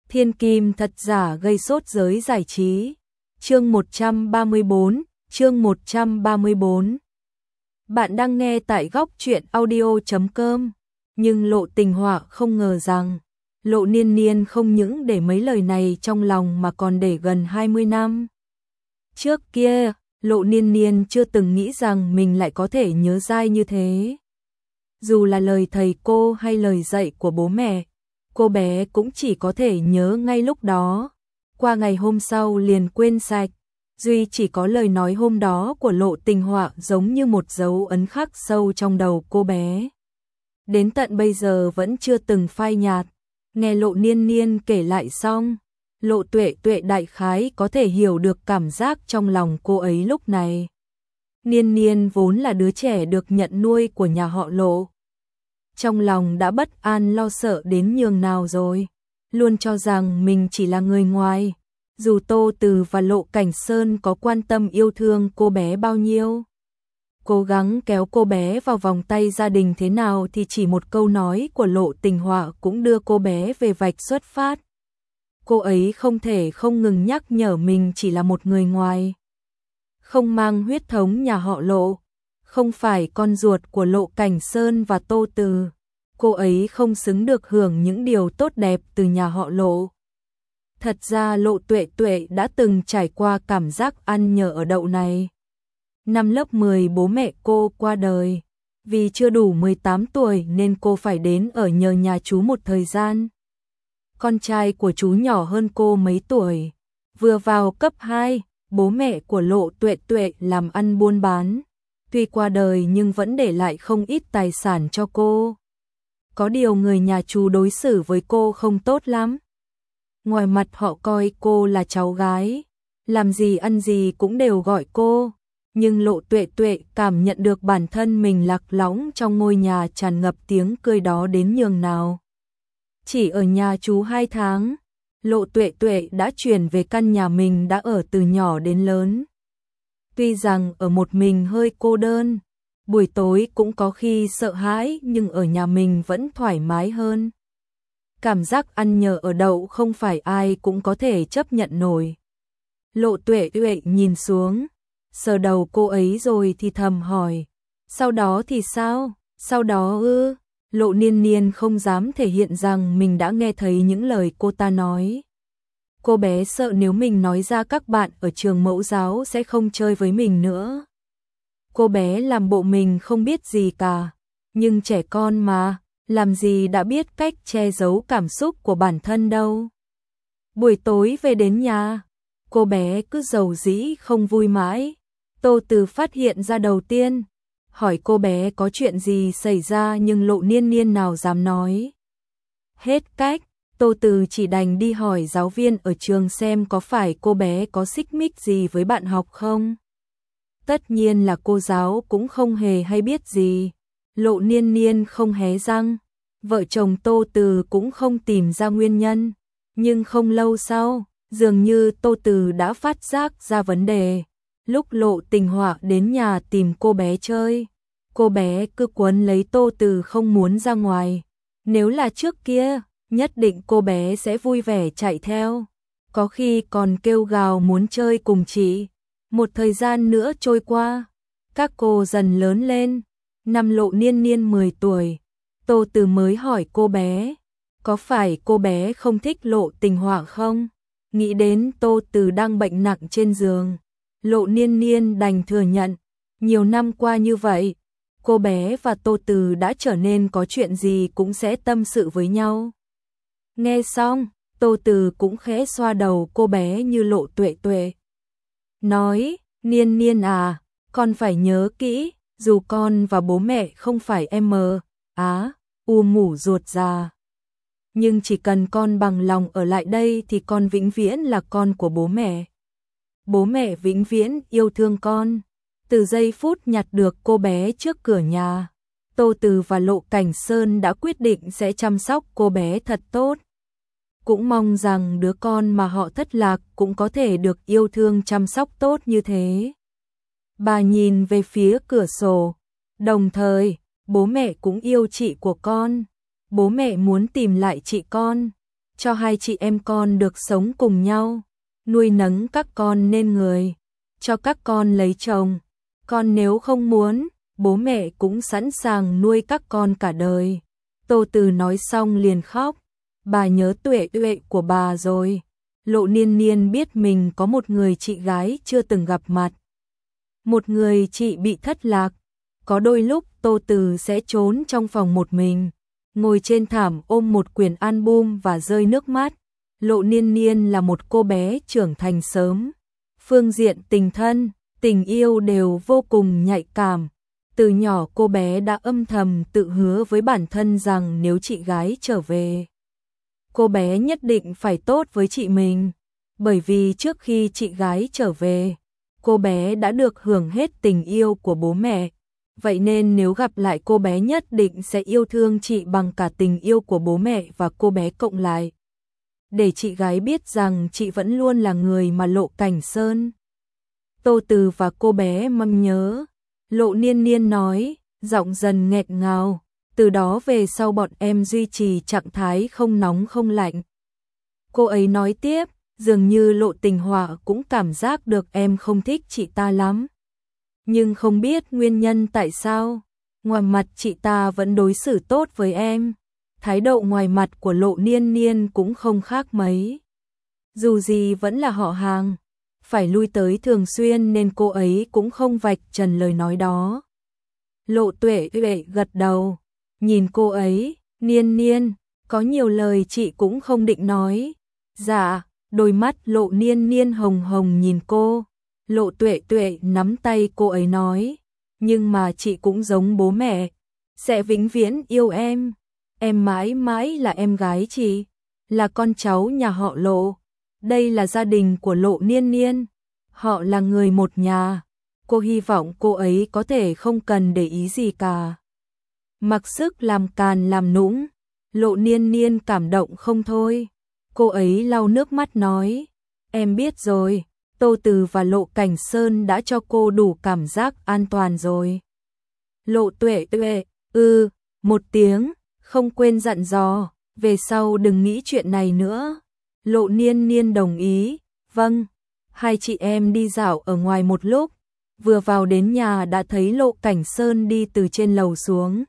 Thiên kim thật giả gây sốt giới giải trí. Chương 134, chương 134. Bạn đang nghe tại góc truyện audio.com. Nhưng Lộ Tình Họa không ngờ rằng Lộ Niên Niên không những để mấy lời này trong lòng mà còn để gần 20 năm. Trước kia, Lộ Niên Niên chưa từng nghĩ rằng mình lại có thể nhớ dai như thế. Dù là lời thầy cô hay lời dạy của bố mẹ, cô bé cũng chỉ có thể nhớ ngay lúc đó. Qua ngày hôm sau liền quên sạch. Duy chỉ có lời nói hôm đó của Lộ Tình Họa giống như một dấu ấn khắc sâu trong đầu cô bé. Đến tận bây giờ vẫn chưa từng phai nhạt. Nghe Lộ Niên Niên kể lại xong, Lộ Tuệ Tuệ đại khái có thể hiểu được cảm giác trong lòng cô ấy lúc này. Niên Niên vốn là đứa trẻ được nhận nuôi của nhà họ Lộ. Trong lòng đã bất an lo sợ đến nhường nào rồi, luôn cho rằng mình chỉ là người ngoài. Dù Tô Từ và Lộ Cảnh Sơn có quan tâm yêu thương cô bé bao nhiêu, cố gắng kéo cô bé vào vòng tay gia đình thế nào thì chỉ một câu nói của Lộ Tình Họa cũng đưa cô bé về vạch xuất phát. Cô ấy không thể không ngừng nhắc nhở mình chỉ là một người ngoài, không mang huyết thống nhà họ Lộ, không phải con ruột của Lộ Cảnh Sơn và Tô Từ. Cô ấy không xứng được hưởng những điều tốt đẹp từ nhà họ Lộ. Thật ra Lộ Tuệ Tuệ đã từng trải qua cảm giác ăn nhờ ở đậu này. Năm lớp 10 bố mẹ cô qua đời. Vì chưa đủ 18 tuổi nên cô phải đến ở nhờ nhà chú một thời gian. Con trai của chú nhỏ hơn cô mấy tuổi. Vừa vào cấp 2, bố mẹ của Lộ Tuệ Tuệ làm ăn buôn bán. Tuy qua đời nhưng vẫn để lại không ít tài sản cho cô. Có điều người nhà chú đối xử với cô không tốt lắm. Ngoài mặt họ coi cô là cháu gái, làm gì ăn gì cũng đều gọi cô. Nhưng Lộ Tuệ Tuệ cảm nhận được bản thân mình lạc lõng trong ngôi nhà tràn ngập tiếng cười đó đến nhường nào. Chỉ ở nhà chú 2 tháng, Lộ Tuệ Tuệ đã chuyển về căn nhà mình đã ở từ nhỏ đến lớn. Tuy rằng ở một mình hơi cô đơn, buổi tối cũng có khi sợ hãi nhưng ở nhà mình vẫn thoải mái hơn. Cảm giác ăn nhờ ở đậu không phải ai cũng có thể chấp nhận nổi. Lộ Tuệ Tuệ nhìn xuống, sờ đầu cô ấy rồi thì thầm hỏi, sau đó thì sao? Sau đó ư? Lộ Niên Niên không dám thể hiện rằng mình đã nghe thấy những lời cô ta nói. Cô bé sợ nếu mình nói ra các bạn ở trường mẫu giáo sẽ không chơi với mình nữa. Cô bé làm bộ mình không biết gì cả, nhưng trẻ con mà, làm gì đã biết cách che giấu cảm xúc của bản thân đâu. Buổi tối về đến nhà, cô bé cứ dầu dĩ không vui mãi. Tô Từ phát hiện ra đầu tiên, hỏi cô bé có chuyện gì xảy ra nhưng Lộ Niên Niên nào dám nói. Hết cách, Tô Từ chỉ đành đi hỏi giáo viên ở trường xem có phải cô bé có xích mích gì với bạn học không. Tất nhiên là cô giáo cũng không hề hay biết gì. Lộ Niên Niên không hé răng, vợ chồng Tô Từ cũng không tìm ra nguyên nhân. Nhưng không lâu sau, dường như Tô Từ đã phát giác ra vấn đề. Lúc Lộ Tình Họa đến nhà tìm cô bé chơi, cô bé cứ quấn lấy Tô Từ không muốn ra ngoài. Nếu là trước kia, nhất định cô bé sẽ vui vẻ chạy theo, có khi còn kêu gào muốn chơi cùng chị. Một thời gian nữa trôi qua, các cô dần lớn lên. Năm Lộ Niên Niên 10 tuổi, Tô Từ mới hỏi cô bé, có phải cô bé không thích Lộ Tình Họa không? Nghĩ đến Tô Từ đang bệnh nặng trên giường, Lộ Niên Niên đành thừa nhận, nhiều năm qua như vậy, cô bé và Tô Từ đã trở nên có chuyện gì cũng sẽ tâm sự với nhau. Nghe xong, Tô Từ cũng khẽ xoa đầu cô bé như Lộ Tuệ Tuệ. Nói, Niên Niên à, con phải nhớ kỹ, dù con và bố mẹ không phải mủ ruột già. Nhưng chỉ cần con bằng lòng ở lại đây thì con vĩnh viễn là con của bố mẹ. Bố mẹ vĩnh viễn yêu thương con. Từ giây phút nhặt được cô bé trước cửa nhà, Tô Từ và Lộ Cảnh Sơn đã quyết định sẽ chăm sóc cô bé thật tốt. Cũng mong rằng đứa con mà họ thất lạc cũng có thể được yêu thương chăm sóc tốt như thế. Bà nhìn về phía cửa sổ, đồng thời, bố mẹ cũng yêu chị của con. Bố mẹ muốn tìm lại chị con. cho hai chị em con được sống cùng nhau, nuôi nấng các con nên người, cho các con lấy chồng. Con nếu không muốn, bố mẹ cũng sẵn sàng nuôi các con cả đời. Tô Từ nói xong liền khóc, bà nhớ Tuệ Tuệ của bà rồi. Lộ Niên Niên biết mình có một người chị gái chưa từng gặp mặt. Một người chị bị thất lạc. Có đôi lúc Tô Từ sẽ trốn trong phòng một mình, ngồi trên thảm ôm một quyển album và rơi nước mắt. Lộ Niên Niên là một cô bé trưởng thành sớm. Phương diện tình thân, tình yêu đều vô cùng nhạy cảm. Từ nhỏ cô bé đã âm thầm tự hứa với bản thân rằng nếu chị gái trở về, cô bé nhất định phải tốt với chị mình. Bởi vì trước khi chị gái trở về, cô bé đã được hưởng hết tình yêu của bố mẹ. Vậy nên nếu gặp lại cô bé nhất định sẽ yêu thương chị bằng cả tình yêu của bố mẹ và cô bé cộng lại. Để chị gái biết rằng chị vẫn luôn là người mà Lộ Cảnh Sơn, Tô Từ và cô bé mong nhớ. Lộ Niên Niên nói, giọng dần nghẹn ngào, từ đó về sau bọn em duy trì trạng thái không nóng không lạnh. Cô ấy nói tiếp, dường như Lộ Tình Họa cũng cảm giác được em không thích chị ta lắm. Nhưng không biết nguyên nhân tại sao, ngoài mặt chị ta vẫn đối xử tốt với em. Thái độ ngoài mặt của Lộ Niên Niên cũng không khác mấy. Dù gì vẫn là họ hàng, phải lui tới thường xuyên nên cô ấy cũng không vạch trần lời nói đó. Lộ Tuệ Tuệ gật đầu, nhìn cô ấy, Niên Niên, có nhiều lời chị cũng không định nói. Dạ, đôi mắt Lộ Niên Niên hồng hồng nhìn cô. Lộ Tuệ Tuệ nắm tay cô ấy nói, nhưng mà chị cũng giống bố mẹ, sẽ vĩnh viễn yêu em. Em mãi mãi là em gái chị, là con cháu nhà họ Lộ. Đây là gia đình của Lộ Niên Niên, họ là người một nhà. Cô hy vọng cô ấy có thể không cần để ý gì cả, mặc sức làm càn làm nũng. Lộ Niên Niên cảm động không thôi. Cô ấy lau nước mắt nói, em biết rồi, Tô Từ và Lộ Cảnh Sơn đã cho cô đủ cảm giác an toàn rồi. Lộ Tuệ Tuệ, một tiếng, không quên dặn dò, về sau đừng nghĩ chuyện này nữa. Lộ Niên Niên đồng ý, vâng. Hai chị em đi dạo ở ngoài một lúc, vừa vào đến nhà đã thấy Lộ Cảnh Sơn đi từ trên lầu xuống.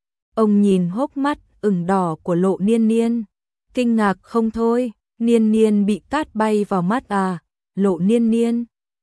Ông nhìn hốc mắt ửng đỏ của Lộ Niên Niên, kinh ngạc không thôi. Niên Niên bị cát bay vào mắt à? Lộ Niên Niên.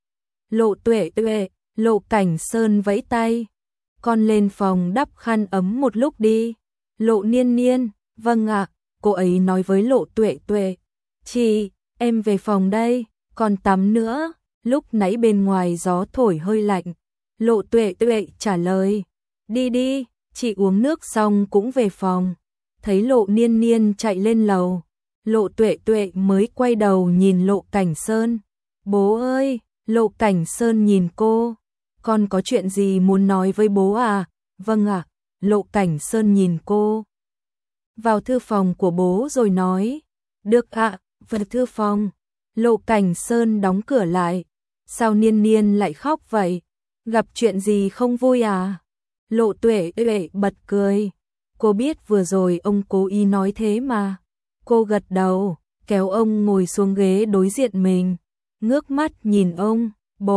Lộ Tuệ Tuệ, Lộ Cảnh Sơn vẫy tay, con lên phòng đắp khăn ấm một lúc đi. Lộ Niên Niên, vâng ạ. Cô ấy nói với Lộ Tuệ Tuệ, chị, em về phòng đây, còn tắm nữa, lúc nãy bên ngoài gió thổi hơi lạnh. Lộ Tuệ Tuệ trả lời, đi đi, chị uống nước xong cũng về phòng. Thấy Lộ Niên Niên chạy lên lầu, Lộ Tuệ Tuệ mới quay đầu nhìn Lộ Cảnh Sơn. Bố ơi, Lộ Cảnh Sơn nhìn cô, con có chuyện gì muốn nói với bố à? Vâng ạ. Lộ Cảnh Sơn nhìn cô. Vào thư phòng của bố rồi nói, được ạ, vào thư phòng. Lộ Cảnh Sơn đóng cửa lại. Sao Niên Niên lại khóc vậy? Gặp chuyện gì không vui à? Lộ Tuệ Tuệ bật cười. Cô biết vừa rồi ông cố ý nói thế mà. Cô gật đầu, kéo ông ngồi xuống ghế đối diện mình, ngước mắt nhìn ông.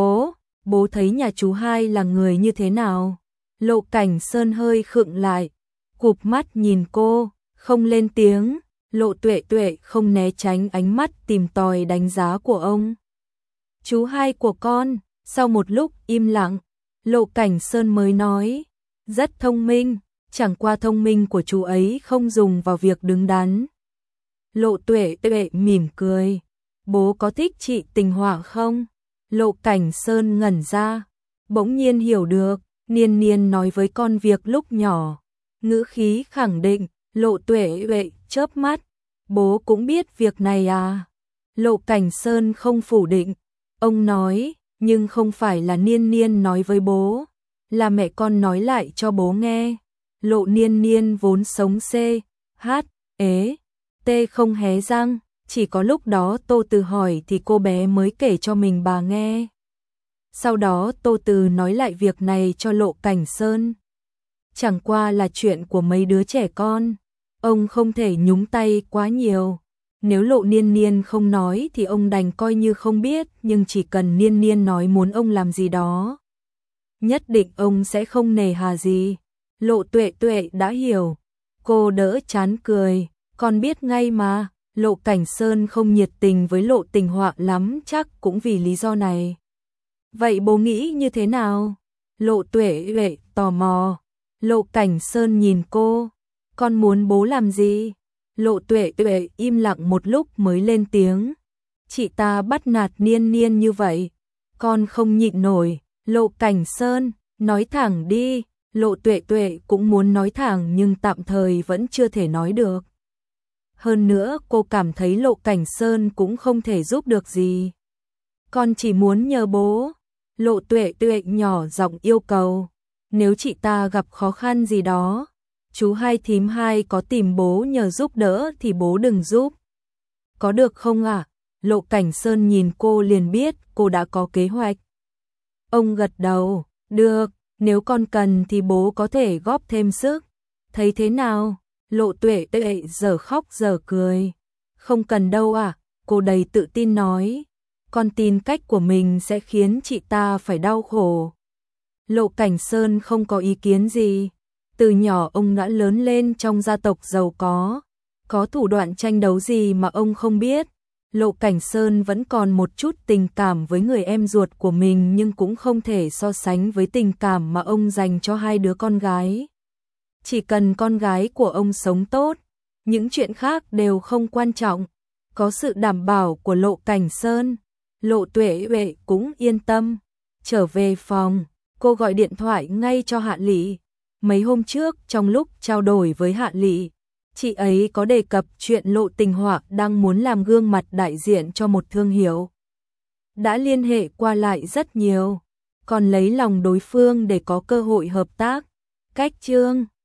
Bố thấy nhà chú hai là người như thế nào? Lộ Cảnh Sơn hơi khựng lại, cụp mắt nhìn cô, không lên tiếng. Lộ Tuệ Tuệ không né tránh ánh mắt tìm tòi đánh giá của ông. Chú hai của con. Sau một lúc im lặng, Lộ Cảnh Sơn mới nói, rất thông minh, chẳng qua thông minh của chú ấy không dùng vào việc đứng đắn. Lộ Tuệ Tuệ mỉm cười, bố có thích chị Tình Họa không? Lộ Cảnh Sơn ngẩn ra, bỗng nhiên hiểu được, Niên Niên nói với con việc lúc nhỏ, ngữ khí khẳng định. Lộ Tuệ Tuệ chớp mắt, bố cũng biết việc này à? Lộ Cảnh Sơn không phủ định, ông nói, nhưng không phải là Niên Niên nói với bố, là mẹ con nói lại cho bố nghe. Lộ Niên Niên vốn sống t không hé răng, chỉ có lúc đó Tô Từ hỏi thì cô bé mới kể cho mình bà nghe. Sau đó Tô Từ nói lại việc này cho Lộ Cảnh Sơn. Chẳng qua là chuyện của mấy đứa trẻ con, ông không thể nhúng tay quá nhiều. Nếu Lộ Niên Niên không nói thì ông đành coi như không biết, nhưng chỉ cần Niên Niên nói muốn ông làm gì đó, nhất định ông sẽ không nề hà gì. Lộ Tuệ Tuệ đã hiểu, cô đỡ chán cười, con biết ngay mà, Lộ Cảnh Sơn không nhiệt tình với Lộ Tình Họa lắm, chắc cũng vì lý do này. Vậy bố nghĩ như thế nào? Lộ Tuệ Tuệ tò mò. Lộ Cảnh Sơn nhìn cô, con muốn bố làm gì? Lộ Tuệ Tuệ im lặng một lúc mới lên tiếng. Chị ta bắt nạt Niên Niên như vậy, con không nhịn nổi. Lộ Cảnh Sơn, nói thẳng đi. Lộ Tuệ Tuệ cũng muốn nói thẳng nhưng tạm thời vẫn chưa thể nói được. Hơn nữa cô cảm thấy Lộ Cảnh Sơn cũng không thể giúp được gì. Con chỉ muốn nhờ bố. Lộ Tuệ Tuệ nhỏ giọng yêu cầu. Nếu chị ta gặp khó khăn gì đó, chú hai thím hai có tìm bố nhờ giúp đỡ thì bố đừng giúp. Có được không ạ? Lộ Cảnh Sơn nhìn cô liền biết cô đã có kế hoạch. Ông gật đầu, được, nếu con cần thì bố có thể góp thêm sức. Thấy thế nào? Lộ Tuệ Tuệ giờ khóc giờ cười. Không cần đâu à, cô đầy tự tin nói. Con tin cách của mình sẽ khiến chị ta phải đau khổ. Lộ Cảnh Sơn không có ý kiến gì. Từ nhỏ ông đã lớn lên trong gia tộc giàu có thủ đoạn tranh đấu gì mà ông không biết. Lộ Cảnh Sơn vẫn còn một chút tình cảm với người em ruột của mình nhưng cũng không thể so sánh với tình cảm mà ông dành cho hai đứa con gái. Chỉ cần con gái của ông sống tốt, những chuyện khác đều không quan trọng. Có sự đảm bảo của Lộ Cảnh Sơn, Lộ Tuệ Tuệ cũng yên tâm. Trở về phòng, cô gọi điện thoại ngay cho Hạ Lị. Mấy hôm trước trong lúc trao đổi với Hạ Lị, chị ấy có đề cập chuyện Lộ Tình Họa đang muốn làm gương mặt đại diện cho một thương hiệu. Đã liên hệ qua lại rất nhiều, còn lấy lòng đối phương để có cơ hội hợp tác. Cách chương